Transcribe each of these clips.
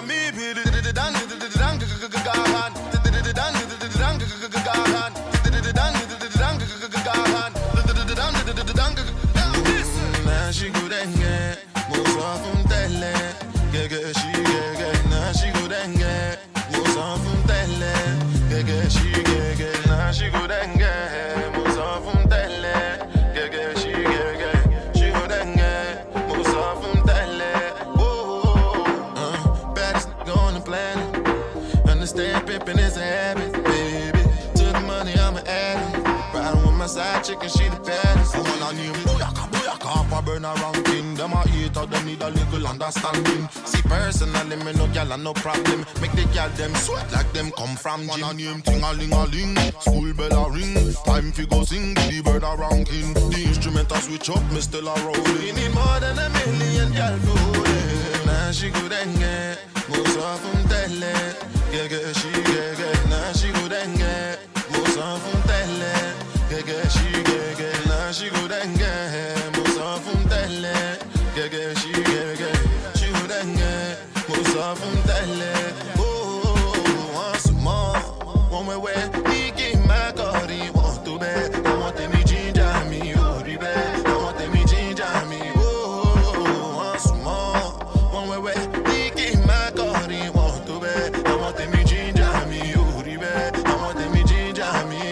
She good and get most of them tell she get now she good and get most of them tell she get now she good and get most of them tell she good and get most of them tell oh baddest on the planet understand pimping is a habit baby to the money I'm an addict riding with my side chicken she the baddest I wanna name booyaka half a burn around king. Them a hater, them need a little understanding. See personally, me no gyal and no problem. Make the gyal them sweat like them come from gym. One name ting-a-ling-a-ling, school bell a ring. Time fi go sing, the bird around king. The instrument a switch up, me still a rolling. We need more than a million gyal for it. Now she good and get most of them tell it. She get now she good and get most of them tell it. She get now she good and get. She would hang most of them tell oh, once more, one way, he came back, or he want to bed. I want them to ginger me, oh, the bed. I want them to ginger me, oh, once more, one way, he came back, or he want to bed. I want them to ginger me, oh, the bed. I want them to ginger me.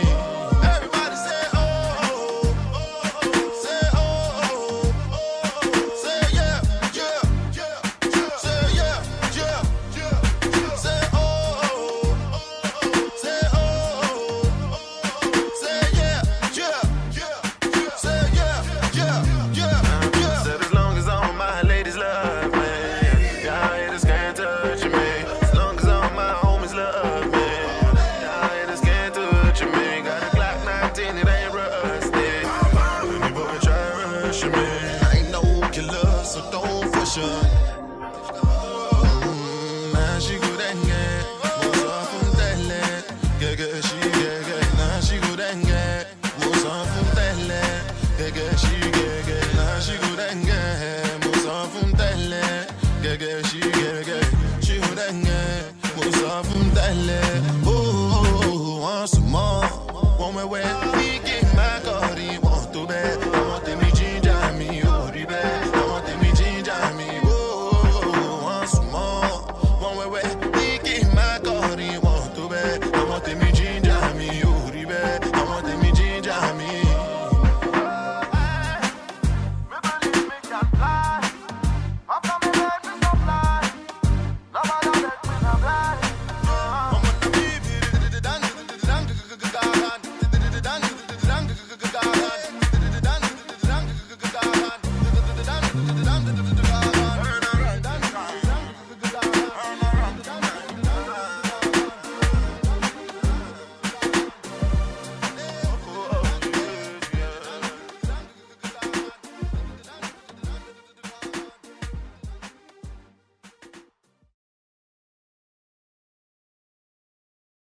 Dun, dun, dun, dun, dun.